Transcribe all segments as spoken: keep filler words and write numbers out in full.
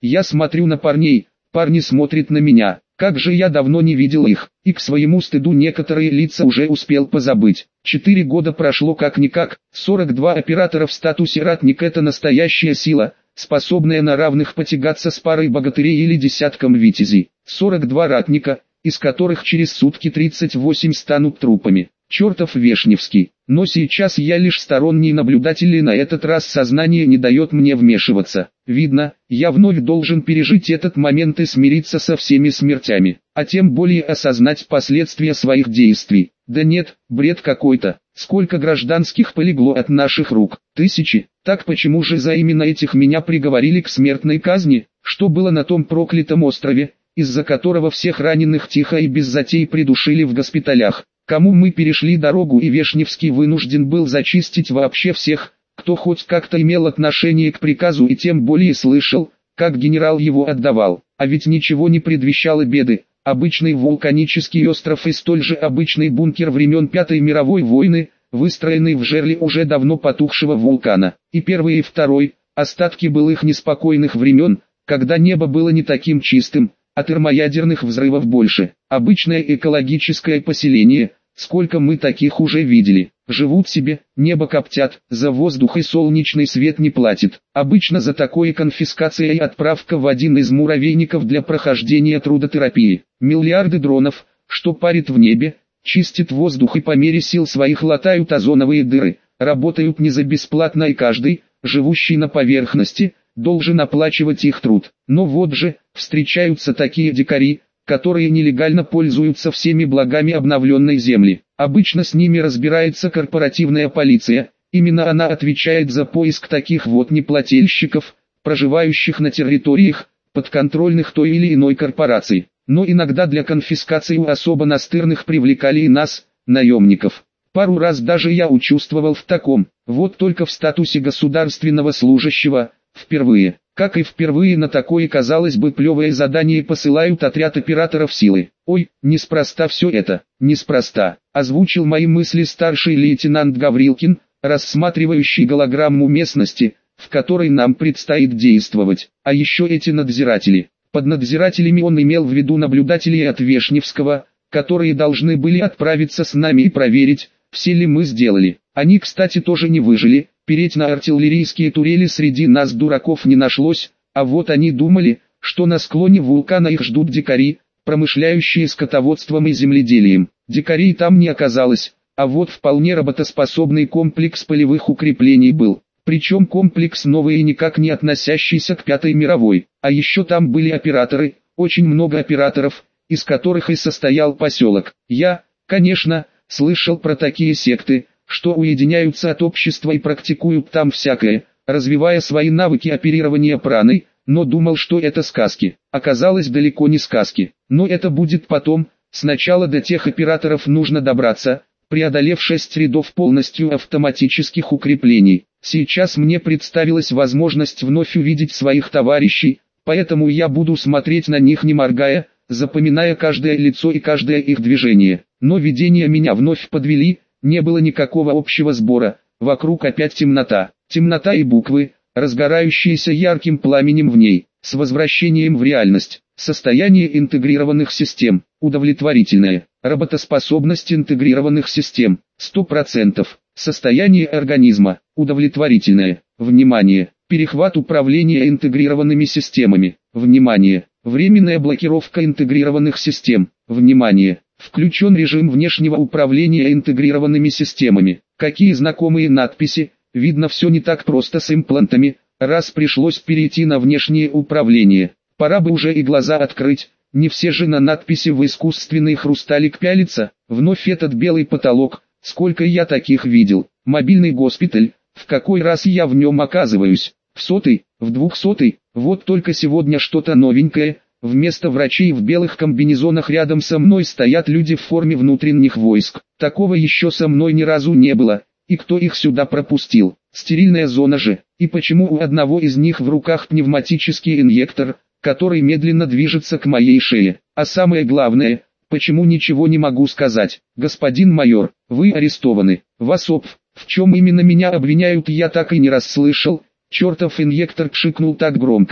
Я смотрю на парней, парни смотрят на меня. Как же я давно не видел их, и к своему стыду некоторые лица уже успел позабыть. Четыре года прошло как-никак, сорок два оператора в статусе ратник — это настоящая сила, способная на равных потягаться с парой богатырей или десятком витязей. сорок два ратника, из которых через сутки тридцать восемь станут трупами. Чертов Вешневский. Но сейчас я лишь сторонний наблюдатель, и на этот раз сознание не дает мне вмешиваться. Видно, я вновь должен пережить этот момент и смириться со всеми смертями, а тем более осознать последствия своих действий. Да нет, бред какой-то. Сколько гражданских полегло от наших рук? Тысячи. Так почему же за именно этих меня приговорили к смертной казни? Что было на том проклятом острове, из-за которого всех раненых тихо и без затей придушили в госпиталях? Кому мы перешли дорогу, и Вешневский вынужден был зачистить вообще всех, кто хоть как-то имел отношение к приказу и тем более слышал, как генерал его отдавал. А ведь ничего не предвещало беды. Обычный вулканический остров и столь же обычный бункер времен Пятой мировой войны, выстроенный в жерле уже давно потухшего вулкана. И первый, и второй – остатки былых неспокойных времен, когда небо было не таким чистым, а термоядерных взрывов больше. Обычное экологическое поселение, сколько мы таких уже видели. Живут себе, небо коптят, за воздух и солнечный свет не платит. Обычно за такое конфискация и отправка в один из муравейников для прохождения трудотерапии. Миллиарды дронов, что парят в небе, чистят воздух и по мере сил своих латают озоновые дыры, работают не за бесплатно, и каждый, живущий на поверхности, должен оплачивать их труд. Но вот же, встречаются такие дикари, которые нелегально пользуются всеми благами обновленной земли. Обычно с ними разбирается корпоративная полиция, именно она отвечает за поиск таких вот неплательщиков, проживающих на территориях, подконтрольных той или иной корпорации. Но иногда для конфискации у особо настырных привлекали и нас, наемников. Пару раз даже я участвовал в таком, вот только в статусе государственного служащего, впервые. Как и впервые на такое, казалось бы, плевое задание посылают отряд операторов силы. Ой, неспроста все это, неспроста, озвучил мои мысли старший лейтенант Гаврилкин, рассматривающий голограмму местности, в которой нам предстоит действовать. А еще эти надзиратели. Под надзирателями он имел в виду наблюдателей от Вешневского, которые должны были отправиться с нами и проверить, все ли мы сделали. Они, кстати, тоже не выжили. Переть на артиллерийские турели среди нас дураков не нашлось, а вот они думали, что на склоне вулкана их ждут дикари, промышляющие скотоводством и земледелием. Дикарей там не оказалось, а вот вполне работоспособный комплекс полевых укреплений был. Причем комплекс новый и никак не относящийся к Пятой мировой. А еще там были операторы, очень много операторов, из которых и состоял поселок. Я, конечно, слышал про такие секты, что уединяются от общества и практикуют там всякое, развивая свои навыки оперирования праной, но думал, что это сказки. Оказалось, далеко не сказки. Но это будет потом, сначала до тех операторов нужно добраться, преодолев шесть рядов полностью автоматических укреплений. Сейчас мне представилась возможность вновь увидеть своих товарищей, поэтому я буду смотреть на них не моргая, запоминая каждое лицо и каждое их движение. Но видения меня вновь подвели. Не было никакого общего сбора, вокруг опять темнота, темнота и буквы, разгорающиеся ярким пламенем в ней, с возвращением в реальность. Состояние интегрированных систем, удовлетворительное, работоспособность интегрированных систем, сто процентов, состояние организма, удовлетворительное, внимание, перехват управления интегрированными системами, внимание, временная блокировка интегрированных систем, внимание. Включен режим внешнего управления интегрированными системами. Какие знакомые надписи, видно, все не так просто с имплантами, раз пришлось перейти на внешнее управление. Пора бы уже и глаза открыть, не все же на надписи в искусственный хрусталик пялятся. Вновь этот белый потолок, сколько я таких видел. Мобильный госпиталь, в какой раз я в нем оказываюсь? В сотый, в двухсотый, вот только сегодня что-то новенькое. Вместо врачей в белых комбинезонах рядом со мной стоят люди в форме внутренних войск. Такого еще со мной ни разу не было. И кто их сюда пропустил? Стерильная зона же. И почему у одного из них в руках пневматический инъектор, который медленно движется к моей шее? А самое главное, почему ничего не могу сказать? Господин майор, вы арестованы. Вас об, в чем именно меня обвиняют, я так и не расслышал. Чертов инъектор кшикнул так громко,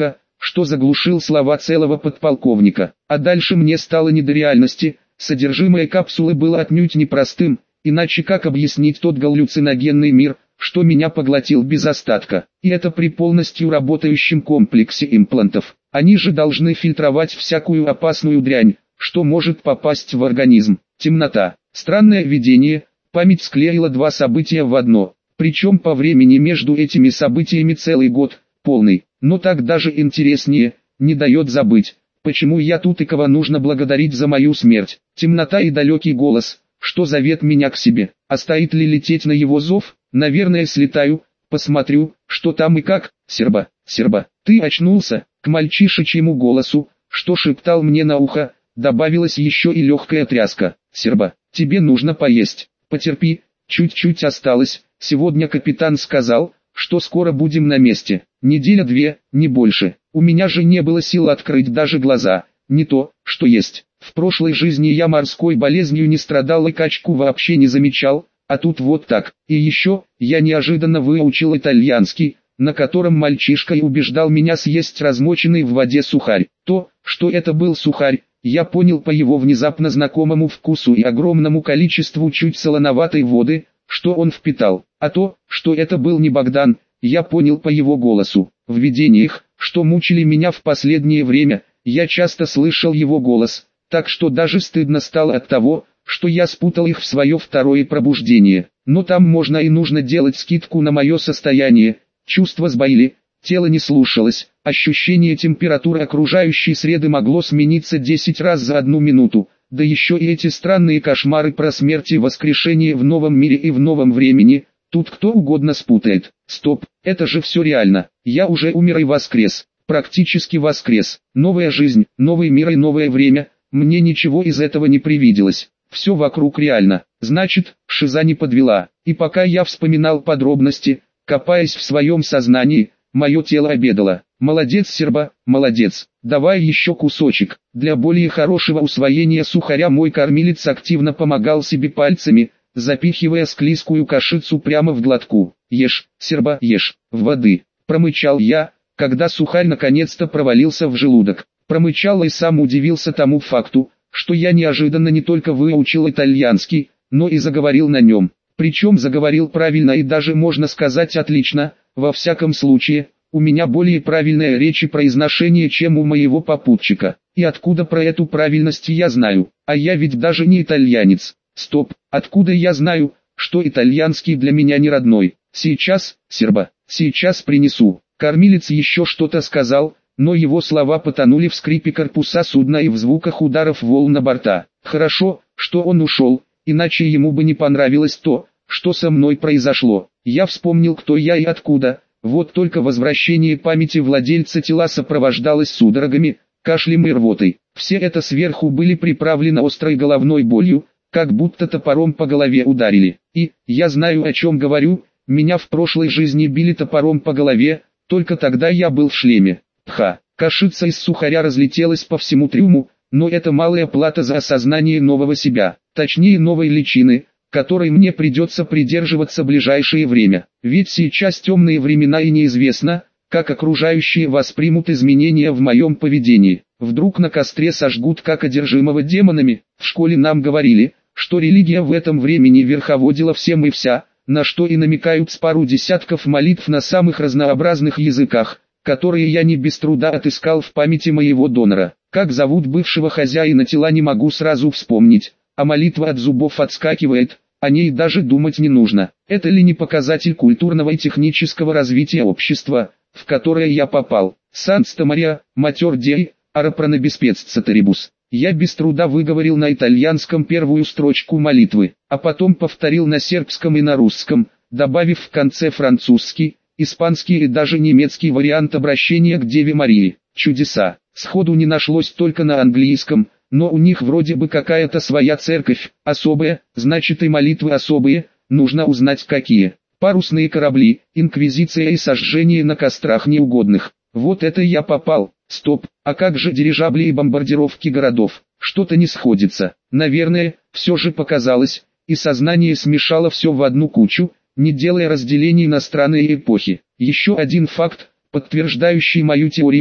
что заглушил слова целого подполковника. А дальше мне стало не до реальности, содержимое капсулы было отнюдь непростым, иначе как объяснить тот галлюциногенный мир, что меня поглотил без остатка. И это при полностью работающем комплексе имплантов. Они же должны фильтровать всякую опасную дрянь, что может попасть в организм. Темнота. Странное видение. Память склеила два события в одно. Причем по времени между этими событиями целый год, полный. Но так даже интереснее, не дает забыть, почему я тут и кого нужно благодарить за мою смерть. Темнота и далекий голос, что зовет меня к себе. А стоит ли лететь на его зов? Наверное, слетаю, посмотрю, что там и как. Серба, Серба, ты очнулся? К мальчишечьему голосу, что шептал мне на ухо, добавилась еще и легкая тряска. Серба, тебе нужно поесть. Потерпи, чуть-чуть осталось. Сегодня капитан сказал, что скоро будем на месте. Неделя-две, не больше. У меня же не было сил открыть даже глаза. Не то, что есть. В прошлой жизни я морской болезнью не страдал и качку вообще не замечал, а тут вот так. И еще, я неожиданно выучил итальянский, на котором мальчишка и убеждал меня съесть размоченный в воде сухарь. То, что это был сухарь, я понял по его внезапно знакомому вкусу и огромному количеству чуть солоноватой воды, что он впитал. А то, что это был не Богдан, я понял по его голосу. В видениях, что мучили меня в последнее время, я часто слышал его голос, так что даже стыдно стало от того, что я спутал их в свое второе пробуждение. Но там можно и нужно делать скидку на мое состояние. Чувства сбоили, тело не слушалось, ощущение температуры окружающей среды могло смениться десять раз за одну минуту, да еще и эти странные кошмары про смерть и воскрешение в новом мире и в новом времени, тут кто угодно спутает. Стоп, это же все реально, я уже умер и воскрес, практически воскрес, новая жизнь, новый мир и новое время, мне ничего из этого не привиделось. Все вокруг реально, значит, шиза не подвела, и пока я вспоминал подробности, копаясь в своем сознании, мое тело обедало. Молодец, Серба, молодец, давай еще кусочек. Для более хорошего усвоения сухаря мой кормилец активно помогал себе пальцами, запихивая склизкую кашицу прямо в глотку. Ешь, Серба, ешь, в воды, промычал я, когда сухарь наконец-то провалился в желудок. Промычал и сам удивился тому факту, что я неожиданно не только выучил итальянский, но и заговорил на нем. Причем заговорил правильно и даже можно сказать отлично, во всяком случае, у меня более правильная речь и произношение, чем у моего попутчика. И откуда про эту правильность я знаю, а я ведь даже не итальянец. Стоп, откуда я знаю, что итальянский для меня не родной? Сейчас, Серба, сейчас принесу. Кормилец еще что-то сказал, но его слова потонули в скрипе корпуса судна и в звуках ударов волн на борта. Хорошо, что он ушел, иначе ему бы не понравилось то, что со мной произошло. Я вспомнил, кто я и откуда, вот только возвращение памяти владельца тела сопровождалось судорогами, кашлем и рвотой. Все это сверху были приправлены острой головной болью, как будто топором по голове ударили. И, я знаю, о чем говорю, меня в прошлой жизни били топором по голове, только тогда я был в шлеме. Пха, кашица из сухаря разлетелась по всему трюму, но это малая плата за осознание нового себя, точнее новой личины, которой мне придется придерживаться ближайшее время. Ведь сейчас темные времена и неизвестно, как окружающие воспримут изменения в моем поведении. Вдруг на костре сожгут как одержимого демонами. В школе нам говорили, что религия в этом времени верховодила всем и вся, на что и намекают с пару десятков молитв на самых разнообразных языках, которые я не без труда отыскал в памяти моего донора. Как зовут бывшего хозяина тела, не могу сразу вспомнить, а молитва от зубов отскакивает, о ней даже думать не нужно. Это ли не показатель культурного и технического развития общества, в которое я попал? Санста Мария, матер дей, арапронобеспеццатерибус. Я без труда выговорил на итальянском первую строчку молитвы, а потом повторил на сербском и на русском, добавив в конце французский, испанский и даже немецкий вариант обращения к Деве Марии. Чудеса. Сходу не нашлось только на английском, но у них вроде бы какая-то своя церковь, особая, значит и молитвы особые, нужно узнать какие. Парусные корабли, инквизиция и сожжение на кострах неугодных. Вот это я попал. Стоп, а как же дирижабли и бомбардировки городов? Что-то не сходится. Наверное, все же показалось, и сознание смешало все в одну кучу, не делая разделений на страны и эпохи. Еще один факт, подтверждающий мою теорию,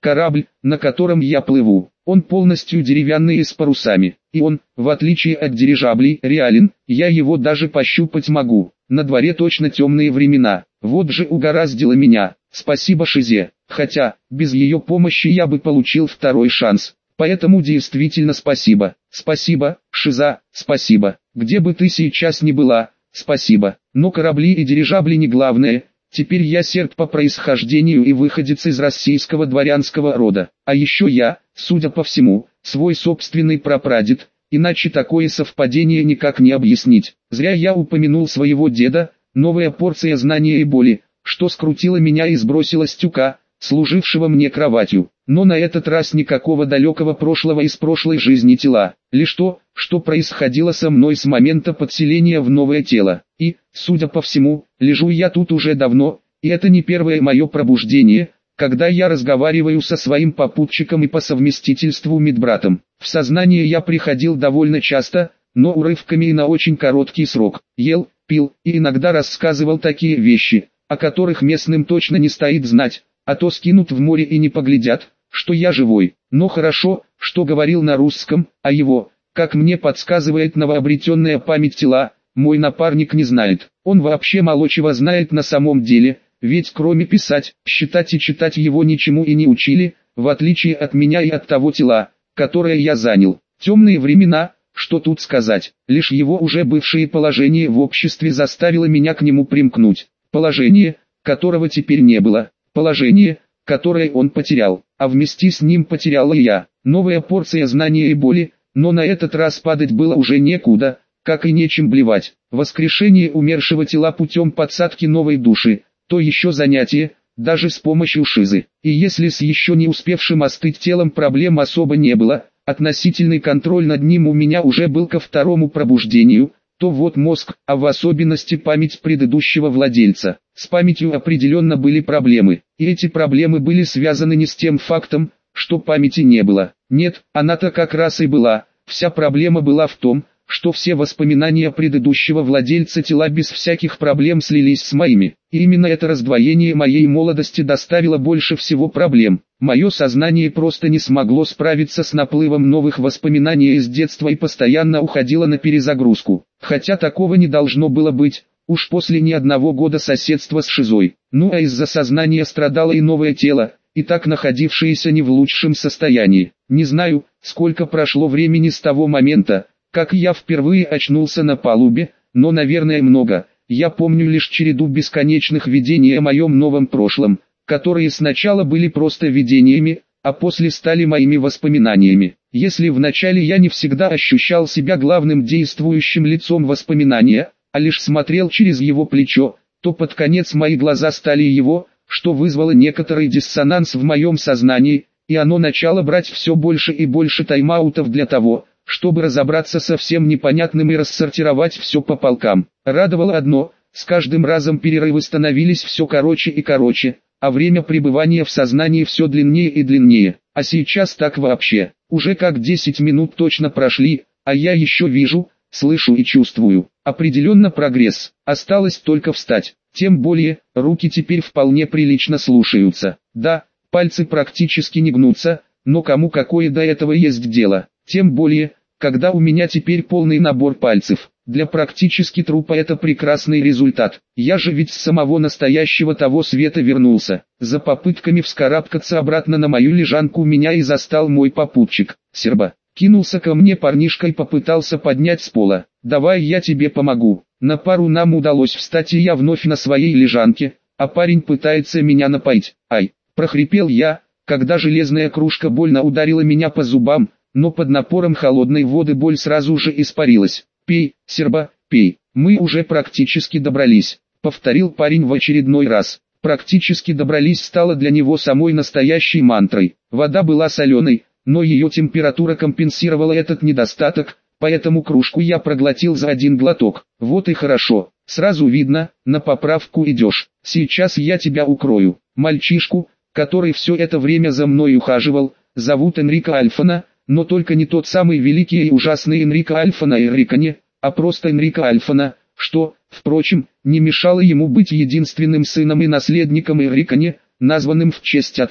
корабль, на котором я плыву. Он полностью деревянный и с парусами, и он, в отличие от дирижаблей, реален, я его даже пощупать могу. На дворе точно темные времена, вот же угораздило меня, спасибо Шизе, хотя, без ее помощи я бы получил второй шанс, поэтому действительно спасибо, спасибо, Шиза, спасибо, где бы ты сейчас ни была, спасибо, но корабли и дирижабли не главное. Теперь я серб по происхождению и выходец из российского дворянского рода. А еще я, судя по всему, свой собственный прапрадед, иначе такое совпадение никак не объяснить. Зря я упомянул своего деда, новая порция знания и боли, что скрутила меня и сбросила с тюка, служившего мне кроватью. Но на этот раз никакого далекого прошлого из прошлой жизни тела, лишь то, что происходило со мной с момента подселения в новое тело. И, судя по всему, лежу я тут уже давно, и это не первое мое пробуждение, когда я разговариваю со своим попутчиком и по совместительству медбратом. В сознание я приходил довольно часто, но урывками и на очень короткий срок. Ел, пил и иногда рассказывал такие вещи, о которых местным точно не стоит знать, а то скинут в море и не поглядят, что я живой. Но хорошо, что говорил на русском, а его, как мне подсказывает новообретенная память тела, мой напарник не знает. Он вообще мало чего знает на самом деле, ведь кроме писать, считать и читать его ничему и не учили, в отличие от меня и от того тела, которое я занял. Темные времена, что тут сказать, лишь его уже бывшее положение в обществе заставило меня к нему примкнуть. Положение, которого теперь не было. Положение, которое он потерял, а вместе с ним потерял и я. Новая порция знания и боли, но на этот раз падать было уже некуда, как и нечем блевать. Воскрешение умершего тела путем подсадки новой души, то еще занятие, даже с помощью Шизы. И если с еще не успевшим остыть телом проблем особо не было, относительный контроль над ним у меня уже был ко второму пробуждению, то вот мозг, а в особенности память предыдущего владельца. С памятью определенно были проблемы, и эти проблемы были связаны не с тем фактом, что памяти не было. Нет, она-то как раз и была. Вся проблема была в том, что все воспоминания предыдущего владельца тела без всяких проблем слились с моими. И именно это раздвоение моей молодости доставило больше всего проблем. Мое сознание просто не смогло справиться с наплывом новых воспоминаний из детства и постоянно уходило на перезагрузку. Хотя такого не должно было быть, уж после ни одного года соседства с Шизой. Ну а из-за сознания страдало и новое тело, и так находившееся не в лучшем состоянии. Не знаю, сколько прошло времени с того момента, как я впервые очнулся на палубе, но, наверное, много. Я помню лишь череду бесконечных видений о моем новом прошлом, которые сначала были просто видениями, а после стали моими воспоминаниями. Если вначале я не всегда ощущал себя главным действующим лицом воспоминания, а лишь смотрел через его плечо, то под конец мои глаза стали его, что вызвало некоторый диссонанс в моем сознании, и оно начало брать все больше и больше тайм-аутов для того, чтобы разобраться со всем непонятным и рассортировать все по полкам. Радовало одно, с каждым разом перерывы становились все короче и короче, а время пребывания в сознании все длиннее и длиннее. А сейчас так вообще, уже как десять минут точно прошли, а я еще вижу, слышу и чувствую. Определенно прогресс, осталось только встать. Тем более, руки теперь вполне прилично слушаются. Да, пальцы практически не гнутся, но кому какое до этого есть дело. Тем более, когда у меня теперь полный набор пальцев. Для практически трупа это прекрасный результат. Я же ведь с самого настоящего того света вернулся. За попытками вскарабкаться обратно на мою лежанку меня и застал мой попутчик, Серба. Кинулся ко мне парнишка и попытался поднять с пола. «Давай я тебе помогу». На пару нам удалось встать, и я вновь на своей лежанке, а парень пытается меня напоить. «Ай!» – прохрипел я, когда железная кружка больно ударила меня по зубам, но под напором холодной воды боль сразу же испарилась. «Пей, Серба, пей, мы уже практически добрались», — повторил парень в очередной раз. «Практически добрались» стало для него самой настоящей мантрой. Вода была соленой, но ее температура компенсировала этот недостаток, поэтому кружку я проглотил за один глоток. «Вот и хорошо, сразу видно, на поправку идешь. Сейчас я тебя укрою». Мальчишку, который все это время за мной ухаживал, зовут Энрико Альфана, но только не тот самый великий и ужасный Энрико Альфана Эриконе, а просто Энрико Альфана, что, впрочем, не мешало ему быть единственным сыном и наследником Эриконе, названным в честь отца.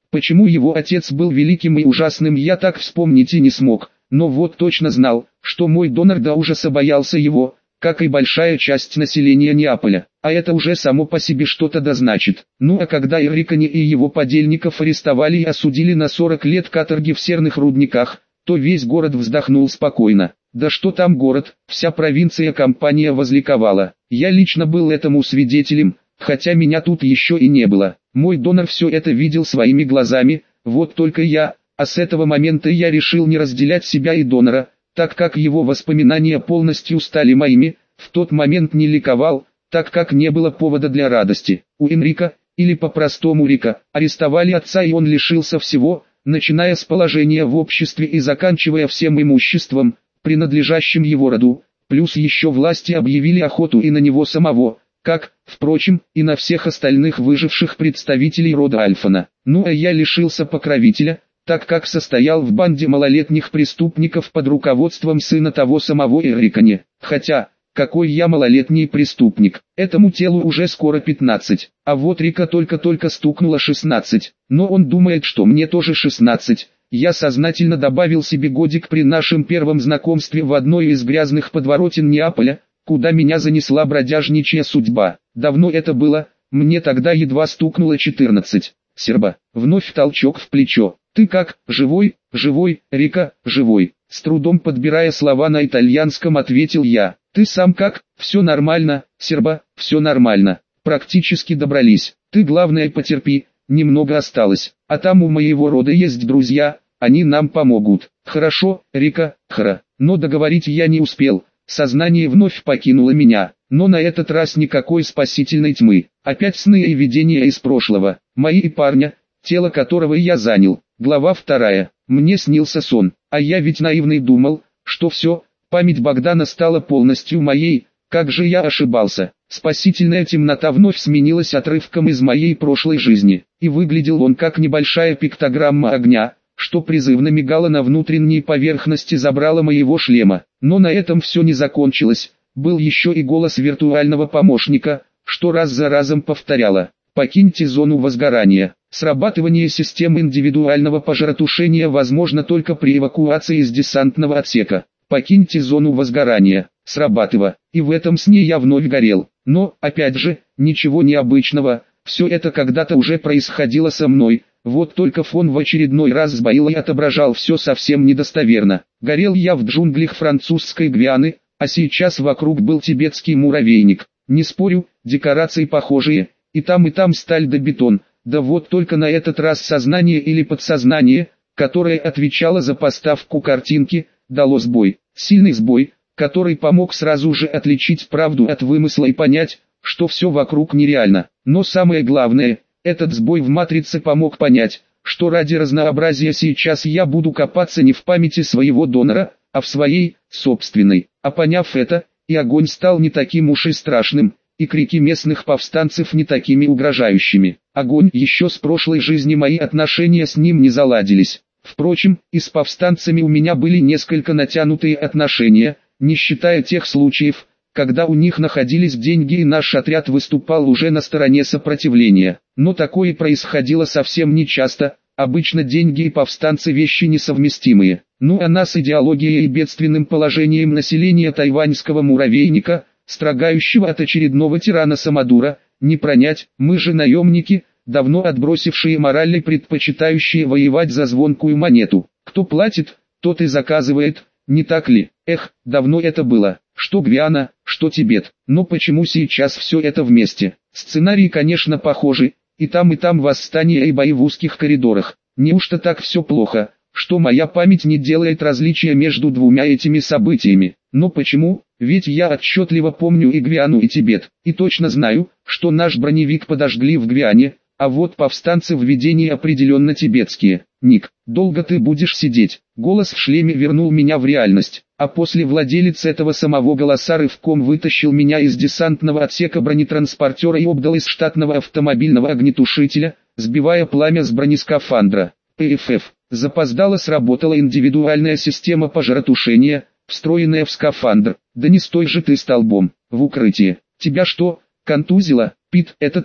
Почему его отец был великим и ужасным, я так вспомнить и не смог, но вот точно знал, что мой донор до ужаса боялся его, как и большая часть населения Неаполя, а это уже само по себе что-то да значит. Ну а когда Эрриконе и его подельников арестовали и осудили на сорок лет каторги в серных рудниках, то весь город вздохнул спокойно. Да что там город, вся провинция Кампания возликовала. Я лично был этому свидетелем, хотя меня тут еще и не было. Мой донор все это видел своими глазами, вот только я, а с этого момента я решил не разделять себя и донора, так как его воспоминания полностью стали моими, в тот момент не ликовал, так как не было повода для радости. У Энрика, или по-простому Рика, арестовали отца и он лишился всего, начиная с положения в обществе и заканчивая всем имуществом, принадлежащим его роду, плюс еще власти объявили охоту и на него самого, как, впрочем, и на всех остальных выживших представителей рода Альфана. Ну а я лишился покровителя, так как состоял в банде малолетних преступников под руководством сына того самого Эрриконе. Хотя, какой я малолетний преступник, этому телу уже скоро пятнадцать, а вот Рика только-только стукнуло шестнадцать, но он думает, что мне тоже шестнадцать. Я сознательно добавил себе годик при нашем первом знакомстве в одной из грязных подворотен Неаполя, куда меня занесла бродяжничья судьба. Давно это было, мне тогда едва стукнуло четырнадцать. Серба, вновь толчок в плечо. «Ты как, живой, живой, Рика, живой?» С трудом подбирая слова на итальянском, ответил я. «Ты сам как?» «Все нормально, Серба, все нормально. Практически добрались. Ты главное потерпи, немного осталось. А там у моего рода есть друзья, они нам помогут». «Хорошо, Рика, хра». Но договорить я не успел. Сознание вновь покинуло меня, но на этот раз никакой спасительной тьмы. Опять сны и видения из прошлого. Мои и парня, тело которого я занял. Глава вторая. Мне снился сон, а я ведь наивный думал, что все, память Богдана стала полностью моей, как же я ошибался. Спасительная темнота вновь сменилась отрывком из моей прошлой жизни, и выглядел он как небольшая пиктограмма огня, что призывно мигало на внутренней поверхности забрала моего шлема. Но на этом все не закончилось, был еще и голос виртуального помощника, что раз за разом повторяло: «Покиньте зону возгорания». Срабатывание системы индивидуального пожаротушения возможно только при эвакуации из десантного отсека. «Покиньте зону возгорания», срабатывало, и в этом сне я вновь горел. Но, опять же, ничего необычного, все это когда-то уже происходило со мной, вот только фон в очередной раз сбоил и отображал все совсем недостоверно. Горел я в джунглях французской Гвианы, а сейчас вокруг был тибетский муравейник. Не спорю, декорации похожие, и там и там сталь да бетон. Да вот только на этот раз сознание или подсознание, которое отвечало за поставку картинки, дало сбой. Сильный сбой, который помог сразу же отличить правду от вымысла и понять, что все вокруг нереально. Но самое главное, этот сбой в матрице помог понять, что ради разнообразия сейчас я буду копаться не в памяти своего донора, а в своей, собственной. А поняв это, и огонь стал не таким уж и страшным, и крики местных повстанцев не такими угрожающими. Огонь, еще с прошлой жизни мои отношения с ним не заладились. Впрочем, и с повстанцами у меня были несколько натянутые отношения, не считая тех случаев, когда у них находились деньги и наш отряд выступал уже на стороне сопротивления. Но такое происходило совсем нечасто, обычно деньги и повстанцы вещи несовместимые. Ну а нас идеологией и бедственным положением населения тайваньского муравейника, строгающего от очередного тирана Самодура, не пронять. Мы же наемники, давно отбросившие мораль и предпочитающие воевать за звонкую монету. Кто платит, тот и заказывает, не так ли? Эх, давно это было. Что Гвиана, что Тибет. Но почему сейчас все это вместе? Сценарии, конечно, похожи, и там и там восстания и бои в узких коридорах. Неужто так все плохо, что моя память не делает различия между двумя этими событиями? Но почему? Ведь я отчетливо помню и Гвиану, и Тибет, и точно знаю, что наш броневик подожгли в Гвиане, а вот повстанцы в видении определенно тибетские. Ник, долго ты будешь сидеть? Голос в шлеме вернул меня в реальность, а после владелец этого самого голоса рывком вытащил меня из десантного отсека бронетранспортера и обдал из штатного автомобильного огнетушителя, сбивая пламя с бронескафандра. ПФФ. Запоздало сработала индивидуальная система пожаротушения, встроенная в скафандр. Да не стой же ты столбом, в укрытие. Тебя что, контузило? Пит, это ты?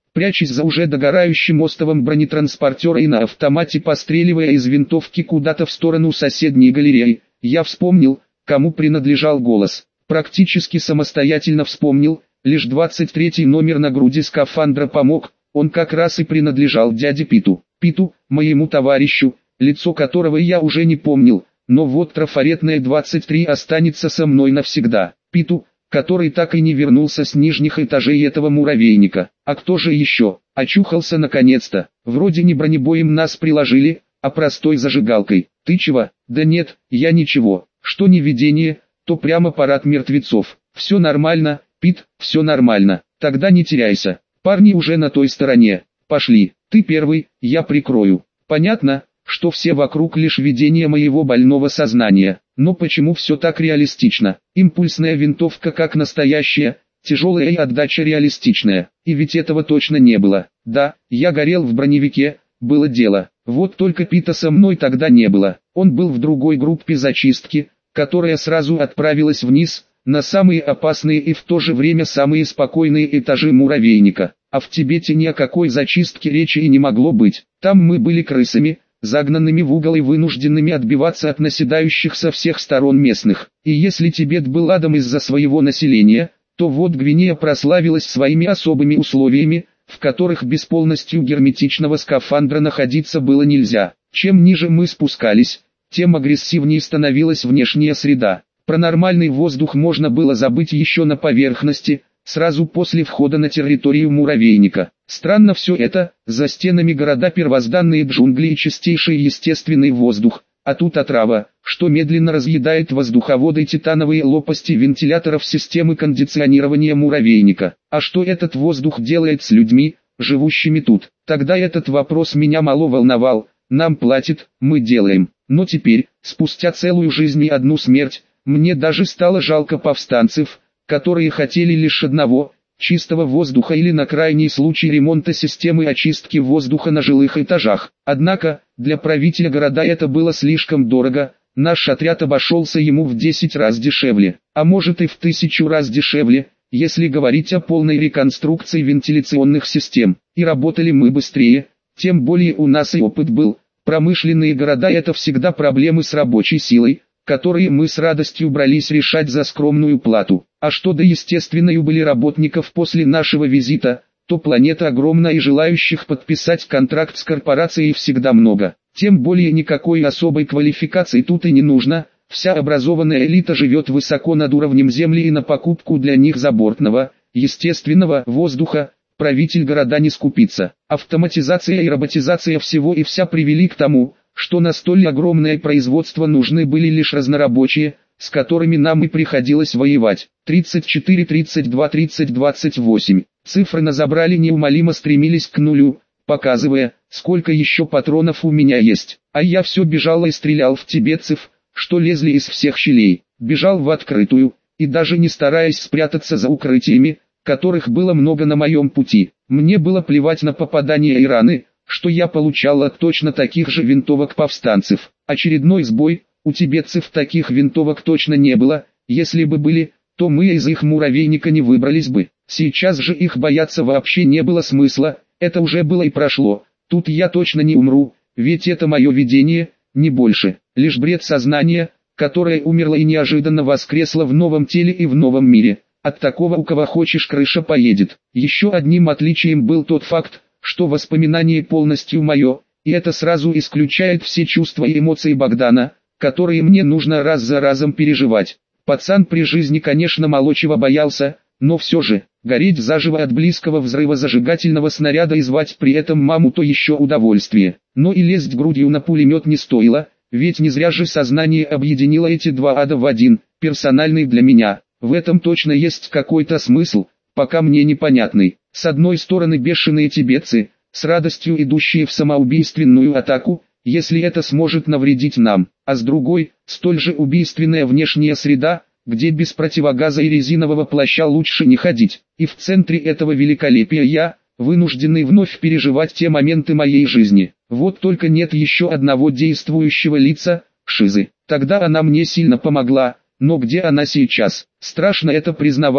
прячась за уже догорающим остовом бронетранспортера и на автомате постреливая из винтовки куда-то в сторону соседней галереи, я вспомнил, кому принадлежал голос. Практически самостоятельно вспомнил, лишь двадцать третий номер на груди скафандра помог, он как раз и принадлежал дяде Питу. Питу, моему товарищу, лицо которого я уже не помнил, но вот трафаретное двадцать три останется со мной навсегда. Питу, который так и не вернулся с нижних этажей этого муравейника. А кто же еще? Очухался наконец-то. Вроде не бронебоем нас приложили, а простой зажигалкой. Ты чего? Да нет, я ничего. Что не видение, то прямо парад мертвецов. Все нормально, Пит, все нормально. Тогда не теряйся. Парни уже на той стороне. Пошли. Ты первый, я прикрою. Понятно, что все вокруг лишь видение моего больного сознания. Но почему все так реалистично? Импульсная винтовка как настоящая, тяжелая и отдача реалистичная. И ведь этого точно не было. Да, я горел в броневике, было дело. Вот только Пита со мной тогда не было. Он был в другой группе зачистки, которая сразу отправилась вниз, на самые опасные и в то же время самые спокойные этажи муравейника. А в Тибете ни о какой зачистке речи и не могло быть. Там мы были крысами, загнанными в угол и вынужденными отбиваться от наседающих со всех сторон местных. И если Тибет был адом из-за своего населения, то вот Гвинея прославилась своими особыми условиями, в которых без полностью герметичного скафандра находиться было нельзя. Чем ниже мы спускались, тем агрессивнее становилась внешняя среда. Про нормальный воздух можно было забыть еще на поверхности, сразу после входа на территорию муравейника. Странно все это, за стенами города первозданные джунгли и чистейший естественный воздух, а тут отрава, что медленно разъедает воздуховоды и титановые лопасти вентиляторов системы кондиционирования муравейника. А что этот воздух делает с людьми, живущими тут? Тогда этот вопрос меня мало волновал. Нам платят, мы делаем. Но теперь, спустя целую жизнь и одну смерть, мне даже стало жалко повстанцев, которые хотели лишь одного – чистого воздуха или на крайний случай ремонта системы очистки воздуха на жилых этажах. Однако, для правителя города это было слишком дорого, наш отряд обошелся ему в десять раз дешевле, а может и в тысячу раз дешевле, если говорить о полной реконструкции вентиляционных систем. И работали мы быстрее, тем более у нас и опыт был. Промышленные города – это всегда проблемы с рабочей силой, которые мы с радостью брались решать за скромную плату. А что до естественной убыли работников после нашего визита, то планета огромна и желающих подписать контракт с корпорацией всегда много. Тем более никакой особой квалификации тут и не нужно, вся образованная элита живет высоко над уровнем земли и на покупку для них забортного, естественного воздуха правитель города не скупится. Автоматизация и роботизация всего и вся привели к тому, что на столь огромное производство нужны были лишь разнорабочие, с которыми нам и приходилось воевать. тридцать четыре, тридцать два, тридцать, двадцать восемь. Цифры на забрали неумолимо стремились к нулю, показывая, сколько еще патронов у меня есть. А я все бежал и стрелял в тибетцев, что лезли из всех щелей. Бежал в открытую, и даже не стараясь спрятаться за укрытиями, которых было много на моем пути. Мне было плевать на попадания и раны, что я получал от точно таких же винтовок повстанцев. Очередной сбой, у тибетцев таких винтовок точно не было, если бы были, то мы из их муравейника не выбрались бы. Сейчас же их бояться вообще не было смысла, это уже было и прошло. Тут я точно не умру, ведь это мое видение, не больше, лишь бред сознания, которое умерло и неожиданно воскресло в новом теле и в новом мире. От такого у кого хочешь крыша поедет. Еще одним отличием был тот факт, что воспоминание полностью мое, и это сразу исключает все чувства и эмоции Богдана, которые мне нужно раз за разом переживать. Пацан при жизни, конечно, мало чего боялся, но все же, гореть заживо от близкого взрыва зажигательного снаряда и звать при этом маму то еще удовольствие. Но и лезть грудью на пулемет не стоило, ведь не зря же сознание объединило эти два ада в один, персональный для меня. В этом точно есть какой-то смысл, пока мне непонятный. С одной стороны бешеные тибетцы, с радостью идущие в самоубийственную атаку, если это сможет навредить нам, а с другой, столь же убийственная внешняя среда, где без противогаза и резинового плаща лучше не ходить. И в центре этого великолепия я, вынужденный вновь переживать те моменты моей жизни. Вот только нет еще одного действующего лица, Шизы. Тогда она мне сильно помогла, но где она сейчас? Страшно это признавать,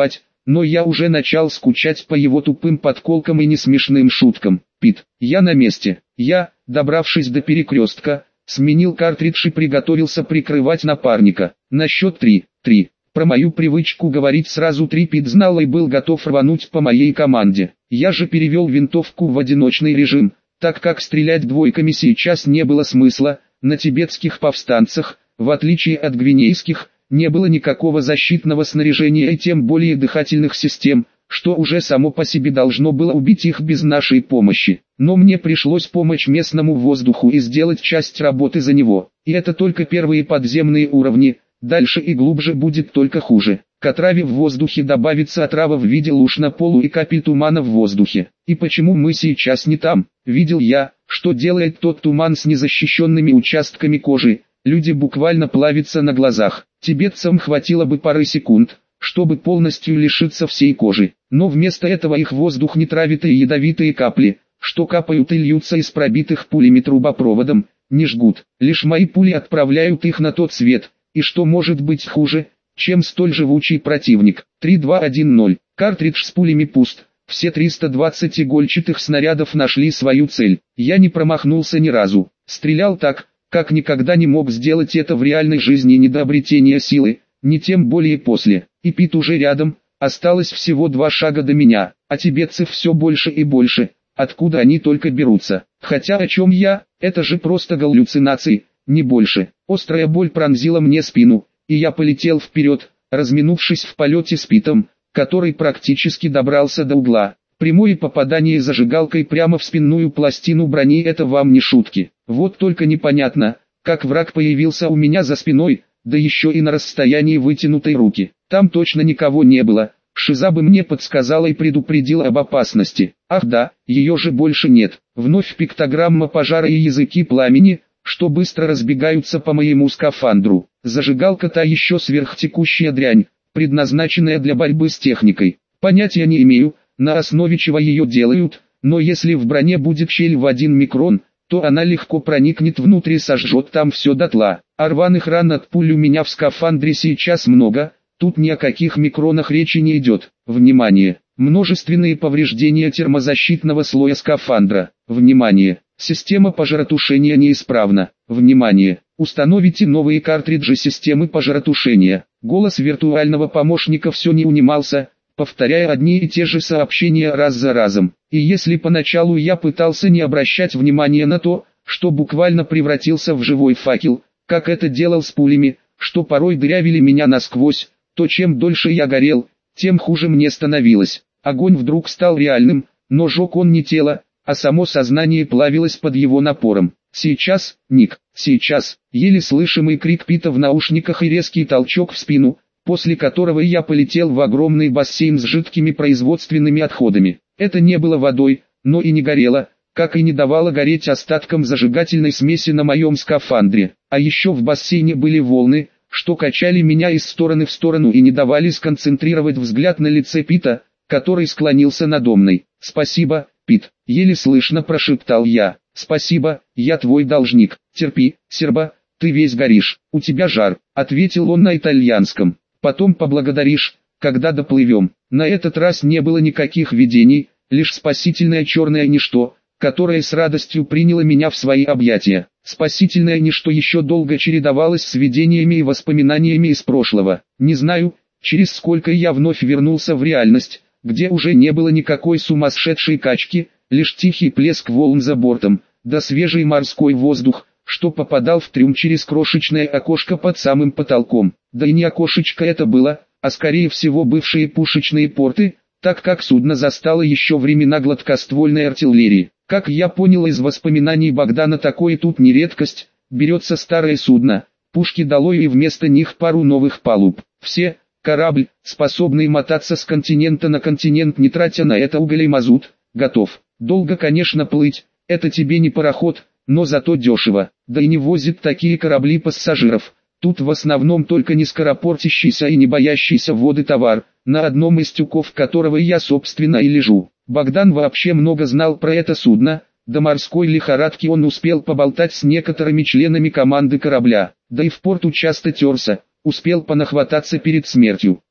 но я уже начал скучать по его тупым подколкам и несмешным шуткам. Пит, я на месте. Я, добравшись до перекрестка, сменил картридж и приготовился прикрывать напарника. На счет три, три. Про мою привычку говорить сразу три Пит знал и был готов рвануть по моей команде. Я же перевел винтовку в одиночный режим, так как стрелять двойками сейчас не было смысла. На тибетских повстанцах, в отличие от гвинейских, не было никакого защитного снаряжения и тем более дыхательных систем, что уже само по себе должно было убить их без нашей помощи. Но мне пришлось помочь местному воздуху и сделать часть работы за него. И это только первые подземные уровни, дальше и глубже будет только хуже. К отраве в воздухе добавится отрава в виде луж на полу и капель тумана в воздухе. И почему мы сейчас не там? Видел я, что делает тот туман с незащищенными участками кожи. Люди буквально плавятся на глазах. Тибетцам хватило бы пары секунд, чтобы полностью лишиться всей кожи. Но вместо этого их воздух не травит и ядовитые капли, что капают и льются из пробитых пулями трубопроводом, не жгут. Лишь мои пули отправляют их на тот свет. И что может быть хуже, чем столь живучий противник? три два один ноль. Картридж с пулями пуст. Все триста двадцать игольчатых снарядов нашли свою цель. Я не промахнулся ни разу. Стрелял так, как никогда не мог сделать это в реальной жизни ни до обретения силы, ни тем более после. И Пит уже рядом, осталось всего два шага до меня, а тибетцев все больше и больше. Откуда они только берутся? Хотя о чем я, это же просто галлюцинации, не больше. Острая боль пронзила мне спину, и я полетел вперед, разминувшись в полете с Питом, который практически добрался до угла. Прямое попадание зажигалкой прямо в спинную пластину брони — это вам не шутки. Вот только непонятно, как враг появился у меня за спиной, да еще и на расстоянии вытянутой руки. Там точно никого не было. Шиза бы мне подсказала и предупредила об опасности. Ах да, ее же больше нет. Вновь пиктограмма пожара и языки пламени, что быстро разбегаются по моему скафандру. Зажигалка та еще сверхтекущая дрянь, предназначенная для борьбы с техникой. Понятия не имею, на основе чего ее делают, но если в броне будет щель в один микрон, то она легко проникнет внутрь и сожжет там все дотла. А рваных ран от пуль у меня в скафандре сейчас много, тут ни о каких микронах речи не идет. Внимание! Множественные повреждения термозащитного слоя скафандра. Внимание! Система пожаротушения неисправна. Внимание! Установите новые картриджи системы пожаротушения. Голос виртуального помощника все не унимался, повторяя одни и те же сообщения раз за разом. И если поначалу я пытался не обращать внимания на то, что буквально превратился в живой факел, как это делал с пулями, что порой дырявили меня насквозь, то чем дольше я горел, тем хуже мне становилось. Огонь вдруг стал реальным, но жег он не тело, а само сознание плавилось под его напором. Сейчас, Ник, сейчас, еле слышимый крик Пита в наушниках и резкий толчок в спину, после которого я полетел в огромный бассейн с жидкими производственными отходами. Это не было водой, но и не горело, как и не давало гореть остаткам зажигательной смеси на моем скафандре. А еще в бассейне были волны, что качали меня из стороны в сторону и не давали сконцентрировать взгляд на лице Пита, который склонился надо мной. «Спасибо, Пит», — еле слышно прошептал я. «Спасибо, я твой должник. Терпи, Серба, ты весь горишь, у тебя жар», — ответил он на итальянском. «Потом поблагодаришь, когда доплывем». На этот раз не было никаких видений, лишь спасительное черное ничто, которое с радостью приняло меня в свои объятия. Спасительное ничто еще долго чередовалось с видениями и воспоминаниями из прошлого. Не знаю, через сколько я вновь вернулся в реальность, где уже не было никакой сумасшедшей качки, лишь тихий плеск волн за бортом, да свежий морской воздух, что попадал в трюм через крошечное окошко под самым потолком. Да и не окошечко это было, а скорее всего бывшие пушечные порты, так как судно застало еще времена гладкоствольной артиллерии. Как я понял из воспоминаний Богдана, такое тут не редкость, берется старое судно, пушки долой и вместо них пару новых палуб. Все, корабль, способный мотаться с континента на континент, не тратя на это уголь и мазут, готов. Долго, конечно, плыть, это тебе не пароход, но зато дешево, да и не возит такие корабли пассажиров. Тут в основном только не скоропортящийся и не боящийся воды товар, на одном из тюков которого я собственно и лежу. Богдан вообще много знал про это судно, до морской лихорадки он успел поболтать с некоторыми членами команды корабля, да и в порту часто терся, успел понахвататься перед смертью.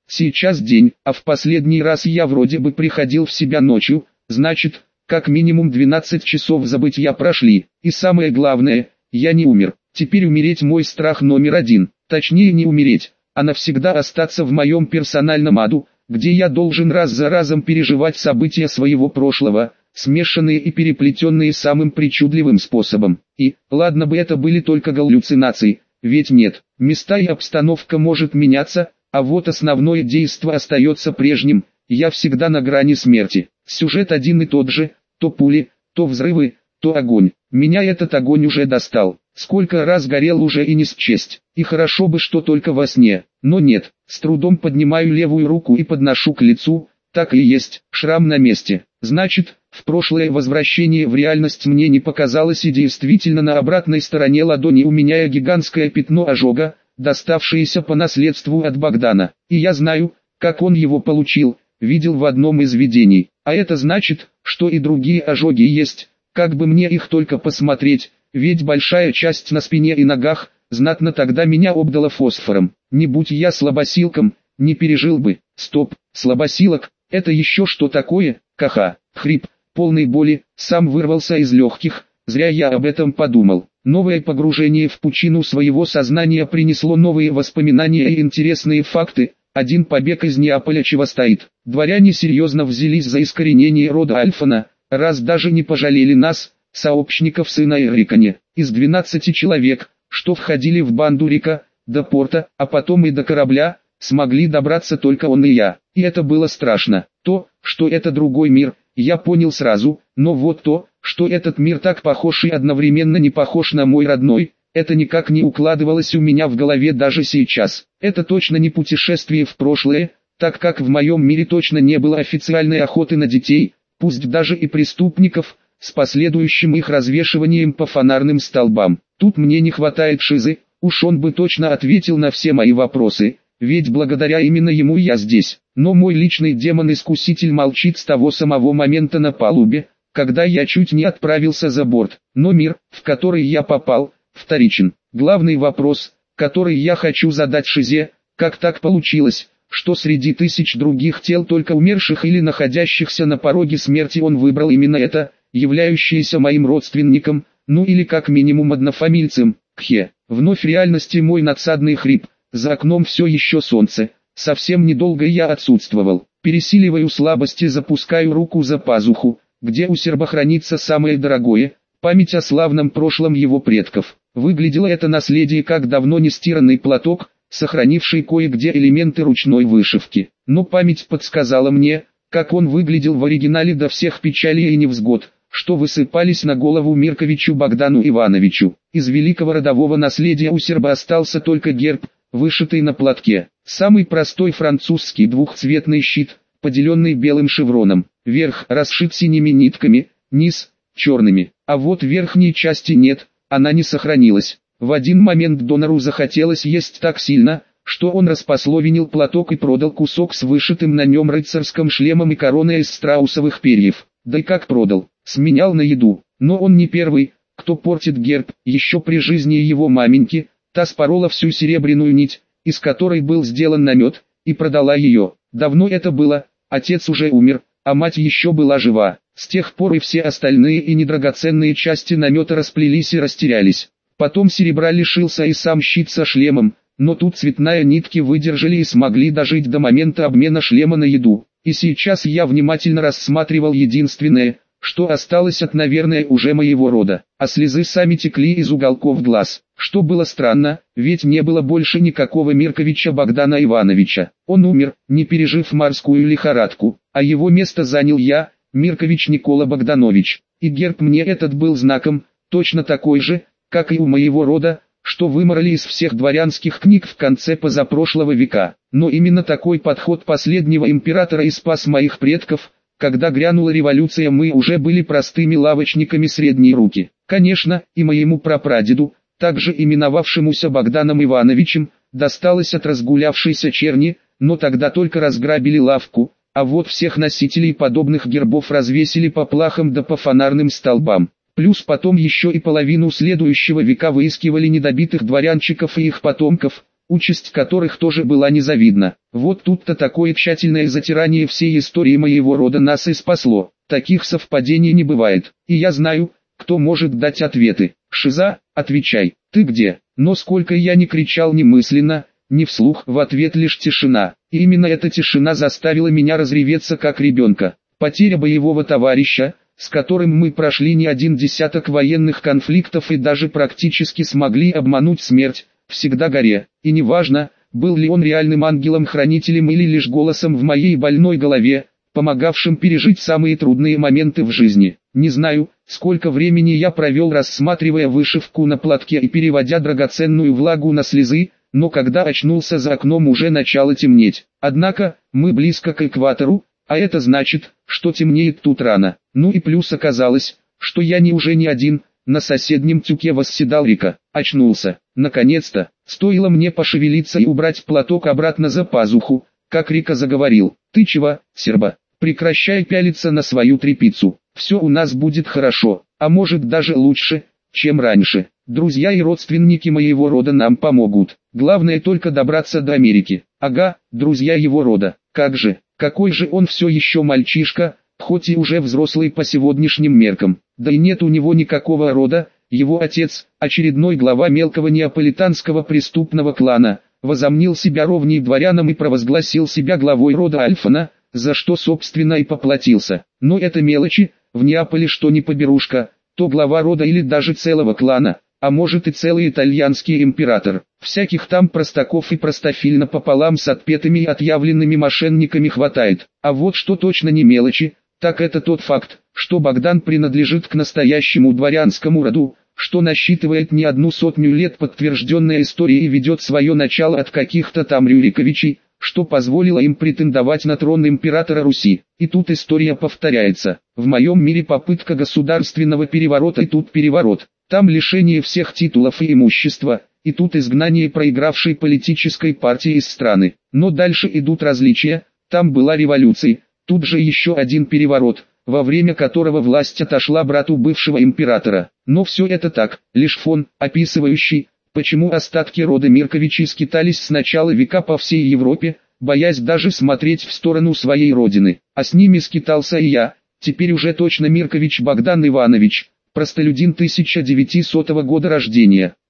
Сейчас день, а в последний раз я вроде бы приходил в себя ночью, значит, как минимум двенадцать часов забытья прошли. И самое главное, я не умер. Теперь умереть мой страх номер один. Точнее не умереть, а навсегда остаться в моем персональном аду, где я должен раз за разом переживать события своего прошлого, смешанные и переплетенные самым причудливым способом. И, ладно бы это были только галлюцинации, ведь нет, места и обстановка может меняться, а вот основное действо остается прежним, я всегда на грани смерти. Сюжет один и тот же, то пули, то взрывы, то огонь. Меня этот огонь уже достал. Сколько раз горел уже и не счесть. И хорошо бы, что только во сне. Но нет, с трудом поднимаю левую руку и подношу к лицу. Так и есть, шрам на месте. Значит, в прошлое возвращение в реальность мне не показалось, и действительно на обратной стороне ладони у меня гигантское пятно ожога, доставшееся по наследству от Богдана. И я знаю, как он его получил, видел в одном из видений. А это значит, что и другие ожоги есть, как бы мне их только посмотреть, ведь большая часть на спине и ногах, знатно тогда меня обдало фосфором. Не будь я слабосилком, не пережил бы. Стоп, слабосилок, это еще что такое? Ха-ха, хрип, полный боли, сам вырвался из легких, зря я об этом подумал. Новое погружение в пучину своего сознания принесло новые воспоминания и интересные факты. Один побег из Неаполя чего стоит. Дворяне серьезно взялись за искоренение рода Альфана, раз даже не пожалели нас, сообщников сына Эриконе. Из двенадцати человек, что входили в банду Рика, до порта, а потом и до корабля, смогли добраться только он и я. И это было страшно. То, что это другой мир, я понял сразу, но вот то, что этот мир так похож и одновременно не похож на мой родной, это никак не укладывалось у меня в голове даже сейчас. Это точно не путешествие в прошлое, так как в моем мире точно не было официальной охоты на детей, пусть даже и преступников, с последующим их развешиванием по фонарным столбам. Тут мне не хватает шизы, уж он бы точно ответил на все мои вопросы, ведь благодаря именно ему я здесь. Но мой личный демон-искуситель молчит с того самого момента на палубе, когда я чуть не отправился за борт. Но мир, в который я попал, вторичен. Главный вопрос, который я хочу задать Шизе, как так получилось, что среди тысяч других тел только умерших или находящихся на пороге смерти он выбрал именно это, являющееся моим родственником, ну или как минимум однофамильцем. Кхе, вновь в реальности мой надсадный хрип, за окном все еще солнце, совсем недолго я отсутствовал. Пересиливаю слабости, запускаю руку за пазуху, где у серба хранится самое дорогое, память о славном прошлом его предков. Выглядело это наследие как давно не стиранный платок, сохранивший кое-где элементы ручной вышивки. Но память подсказала мне, как он выглядел в оригинале до всех печалей и невзгод, что высыпались на голову Мирковичу Богдану Ивановичу. Из великого родового наследия у серба остался только герб, вышитый на платке. Самый простой французский двухцветный щит, поделенный белым шевроном. Верх расшит синими нитками, низ – черными. А вот верхней части нет, она не сохранилась. В один момент донору захотелось есть так сильно, что он распословинил платок и продал кусок с вышитым на нем рыцарским шлемом и короной из страусовых перьев. Да и как продал, сменял на еду. Но он не первый, кто портит герб. Еще при жизни его маменьки, та спорола всю серебряную нить, из которой был сделан намет, и продала ее. Давно это было, отец уже умер, а мать еще была жива. С тех пор и все остальные и недрагоценные части намета расплелись и растерялись. Потом серебра лишился и сам щит со шлемом, но тут цветная нитки выдержали и смогли дожить до момента обмена шлема на еду. И сейчас я внимательно рассматривал единственное, что осталось от, наверное, уже моего рода, а слезы сами текли из уголков глаз. Что было странно, ведь не было больше никакого Мирковича Богдана Ивановича. Он умер, не пережив морскую лихорадку, а его место занял я, Миркович Никола Богданович. И герб мне этот был знаком, точно такой же, как и у моего рода, что выморали из всех дворянских книг в конце позапрошлого века. Но именно такой подход последнего императора и спас моих предков. Когда грянула революция, мы уже были простыми лавочниками средней руки. Конечно, и моему прапрадеду, также именовавшемуся Богданом Ивановичем, досталось от разгулявшейся черни, но тогда только разграбили лавку, а вот всех носителей подобных гербов развесили по плахам да по фонарным столбам. Плюс потом еще и половину следующего века выискивали недобитых дворянчиков и их потомков, участь которых тоже была незавидна. Вот тут-то такое тщательное затирание всей истории моего рода нас и спасло. Таких совпадений не бывает, и я знаю, кто может дать ответы. Шиза, отвечай, ты где? Но сколько я ни кричал ни мысленно, ни вслух, в ответ лишь тишина. И именно эта тишина заставила меня разреветься как ребенка. Потеря боевого товарища, с которым мы прошли не один десяток военных конфликтов и даже практически смогли обмануть смерть, всегда горе. И неважно, был ли он реальным ангелом-хранителем или лишь голосом в моей больной голове, помогавшим пережить самые трудные моменты в жизни. Не знаю, сколько времени я провел, рассматривая вышивку на платке и переводя драгоценную влагу на слезы, но когда очнулся, за окном уже начало темнеть. Однако, мы близко к экватору, а это значит, что темнеет тут рано. Ну и плюс оказалось, что я не уже не один, на соседнем тюке восседал Рика. Очнулся. Наконец-то, стоило мне пошевелиться и убрать платок обратно за пазуху, как Рика заговорил. Ты чего, серба? Прекращай пялиться на свою тряпицу. Все у нас будет хорошо, а может даже лучше, чем раньше. Друзья и родственники моего рода нам помогут. Главное только добраться до Америки. Ага, друзья его рода. Как же, какой же он все еще мальчишка, хоть и уже взрослый по сегодняшним меркам. Да и нет у него никакого рода, его отец, очередной глава мелкого неаполитанского преступного клана, возомнил себя ровней дворянам и провозгласил себя главой рода Альфана, за что собственно и поплатился. Но это мелочи, в Неаполе что ни поберушка, то глава рода или даже целого клана, а может и целый итальянский император. Всяких там простаков и простофиль напополам с отпетыми и отъявленными мошенниками хватает. А вот что точно не мелочи, так это тот факт, что Богдан принадлежит к настоящему дворянскому роду, что насчитывает не одну сотню лет подтвержденной истории и ведет свое начало от каких-то там Рюриковичей, что позволило им претендовать на трон императора Руси. И тут история повторяется. В моем мире попытка государственного переворота, и тут переворот. Там лишение всех титулов и имущества, и тут изгнание проигравшей политической партии из страны. Но дальше идут различия, там была революция, тут же еще один переворот, во время которого власть отошла брату бывшего императора. Но все это так, лишь фон, описывающий, почему остатки рода Мирковичей скитались с начала века по всей Европе, боясь даже смотреть в сторону своей родины. А с ними скитался и я, теперь уже точно Миркович Богдан Иванович, простолюдин тысяча девятисотого года рождения.